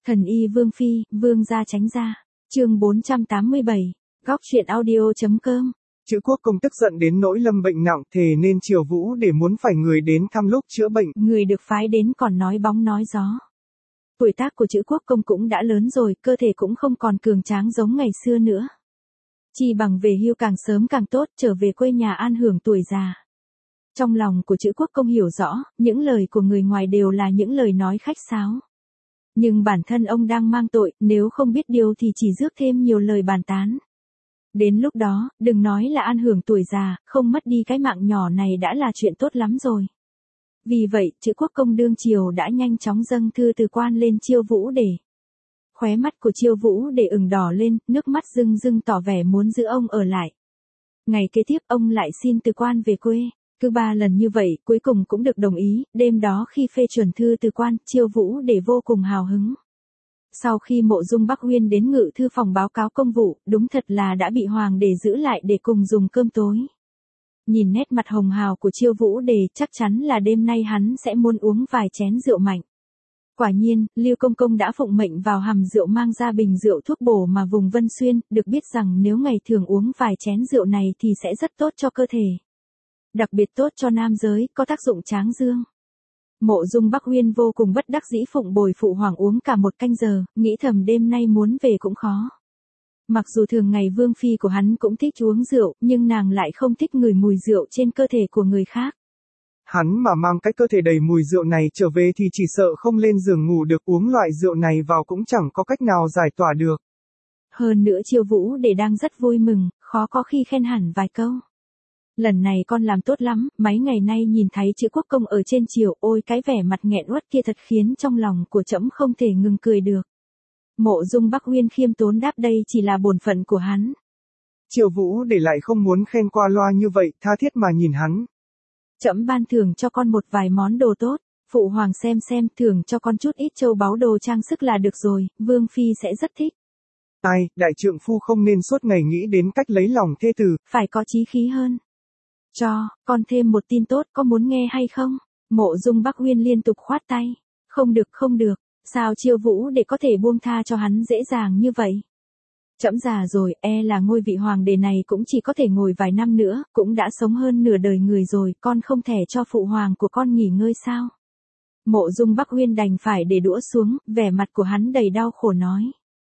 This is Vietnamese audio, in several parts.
Thần y Vương Phi, Vương gia tránh ra. Chương 487, góc truyện audio.com. Chữ Quốc Công tức giận đến nỗi lâm bệnh nặng, thề nên chiều Vũ để muốn phải người đến thăm lúc chữa bệnh. Người được phái đến còn nói bóng nói gió. Tuổi tác của Chữ Quốc Công cũng đã lớn rồi, cơ thể cũng không còn cường tráng giống ngày xưa nữa. Chỉ bằng về hưu càng sớm càng tốt, trở về quê nhà an hưởng tuổi già. Trong lòng của Chữ Quốc Công hiểu rõ, những lời của người ngoài đều là những lời nói khách sáo. Nhưng bản thân ông đang mang tội, nếu không biết điều thì chỉ rước thêm nhiều lời bàn tán. Đến lúc đó, đừng nói là an hưởng tuổi già, không mất đi cái mạng nhỏ này đã là chuyện tốt lắm rồi. Vì vậy, Chữ Quốc Công đương triều đã nhanh chóng dâng thư từ quan lên Chiêu Vũ Để. Khóe mắt của Chiêu Vũ Để ửng đỏ lên, nước mắt rưng rưng tỏ vẻ muốn giữ ông ở lại. Ngày kế tiếp ông lại xin từ quan về quê. Cứ 3 lần như vậy, cuối cùng cũng được đồng ý. Đêm đó khi phê chuẩn thư từ quan, Chiêu Vũ Để vô cùng hào hứng. Sau khi Mộ Dung Bắc Uyên đến ngự thư phòng báo cáo công vụ, đúng thật là đã bị hoàng đế giữ lại để cùng dùng cơm tối. Nhìn nét mặt hồng hào của Chiêu Vũ Để, chắc chắn là đêm nay hắn sẽ muốn uống vài chén rượu mạnh. Quả nhiên, Lưu Công Công đã phụng mệnh vào hầm rượu mang ra bình rượu thuốc bổ mà vùng Vân Xuyên, được biết rằng nếu ngày thường uống vài chén rượu này thì sẽ rất tốt cho cơ thể. Đặc biệt tốt cho nam giới, có tác dụng tráng dương. Mộ Dung Bắc Uyên vô cùng bất đắc dĩ phụng bồi phụ hoàng uống cả 1 canh giờ, nghĩ thầm đêm nay muốn về cũng khó. Mặc dù thường ngày Vương Phi của hắn cũng thích uống rượu, nhưng nàng lại không thích ngửi mùi rượu trên cơ thể của người khác. Hắn mà mang cái cơ thể đầy mùi rượu này trở về thì chỉ sợ không lên giường ngủ được, uống loại rượu này vào cũng chẳng có cách nào giải tỏa được. Hơn nữa Chiêu Vũ Để đang rất vui mừng, khó có khi khen hẳn vài câu. Lần này con làm tốt lắm, mấy ngày nay nhìn thấy Chữ Quốc Công ở trên triều, ôi cái vẻ mặt nghẹn uất kia thật khiến trong lòng của trẫm không thể ngừng cười được. Mộ Dung Bắc Uyên khiêm tốn đáp đây chỉ là bổn phận của hắn. Chiều Vũ Để lại không muốn khen qua loa như vậy, tha thiết mà nhìn hắn. Trẫm ban thưởng cho con một vài món đồ tốt, phụ hoàng xem thưởng cho con chút ít châu báu đồ trang sức là được rồi, Vương Phi sẽ rất thích. Ai, đại trượng phu không nên suốt ngày nghĩ đến cách lấy lòng thê tử. Phải có chí khí hơn. Cho, con thêm một tin tốt, có muốn nghe hay không? Mộ Dung Bắc Uyên liên tục khoát tay. Không được, sao Chiêu Vũ Để có thể buông tha cho hắn dễ dàng như vậy? Trẫm già rồi, là ngôi vị hoàng đế này cũng chỉ có thể ngồi vài năm nữa, cũng đã sống hơn nửa đời người rồi, con không thể cho phụ hoàng của con nghỉ ngơi sao? Mộ Dung Bắc Uyên đành phải để đũa xuống, vẻ mặt của hắn đầy đau khổ nói.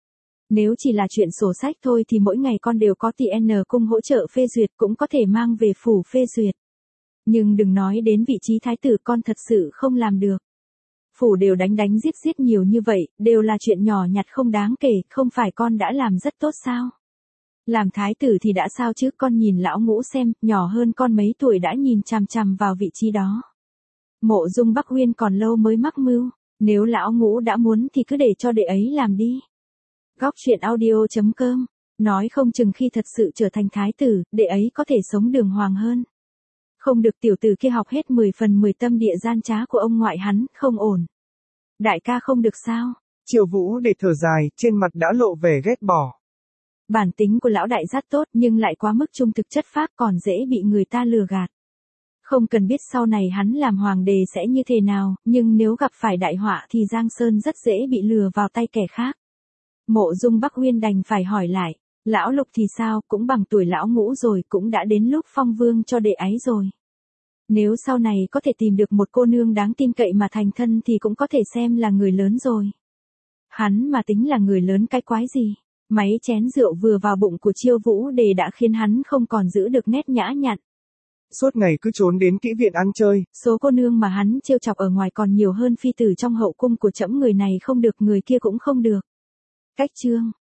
Nếu chỉ là chuyện sổ sách thôi thì mỗi ngày con đều có TN cung hỗ trợ phê duyệt, cũng có thể mang về phủ phê duyệt. Nhưng đừng nói đến vị trí thái tử, con thật sự không làm được. Phủ đều đánh giết nhiều như vậy, đều là chuyện nhỏ nhặt không đáng kể, không phải con đã làm rất tốt sao? Làm thái tử thì đã sao chứ, con nhìn lão Ngũ xem, nhỏ hơn con mấy tuổi đã nhìn chằm chằm vào vị trí đó. Mộ Dung Bắc Uyên còn lâu mới mắc mưu, nếu lão Ngũ đã muốn thì cứ để cho đệ ấy làm đi. Góc truyện audio.com, nói không chừng khi thật sự trở thành thái tử, đệ ấy có thể sống đường hoàng hơn. Không được tiểu tử kia học hết 10 phần 10 tâm địa gian trá của ông ngoại hắn, không ổn. Đại ca không được sao? Chiều Vũ Để thở dài, trên mặt đã lộ vẻ ghét bỏ. Bản tính của lão đại rất tốt nhưng lại quá mức trung thực chất phác, còn dễ bị người ta lừa gạt. Không cần biết sau này hắn làm hoàng đế sẽ như thế nào, nhưng nếu gặp phải đại họa thì Giang Sơn rất dễ bị lừa vào tay kẻ khác. Mộ Dung Bắc Uyên đành phải hỏi lại, lão Lục thì sao, cũng bằng tuổi lão Ngũ rồi, cũng đã đến lúc phong vương cho đệ ấy rồi. Nếu sau này có thể tìm được một cô nương đáng tin cậy mà thành thân thì cũng có thể xem là người lớn rồi. Hắn mà tính là người lớn cái quái gì? Mấy chén rượu vừa vào bụng của Chiêu Vũ Để đã khiến hắn không còn giữ được nét nhã nhặn. Suốt ngày cứ trốn đến kỹ viện ăn chơi. Số cô nương mà hắn trêu chọc ở ngoài còn nhiều hơn phi tử trong hậu cung của trẫm, người này không được người kia cũng không được. Cách chương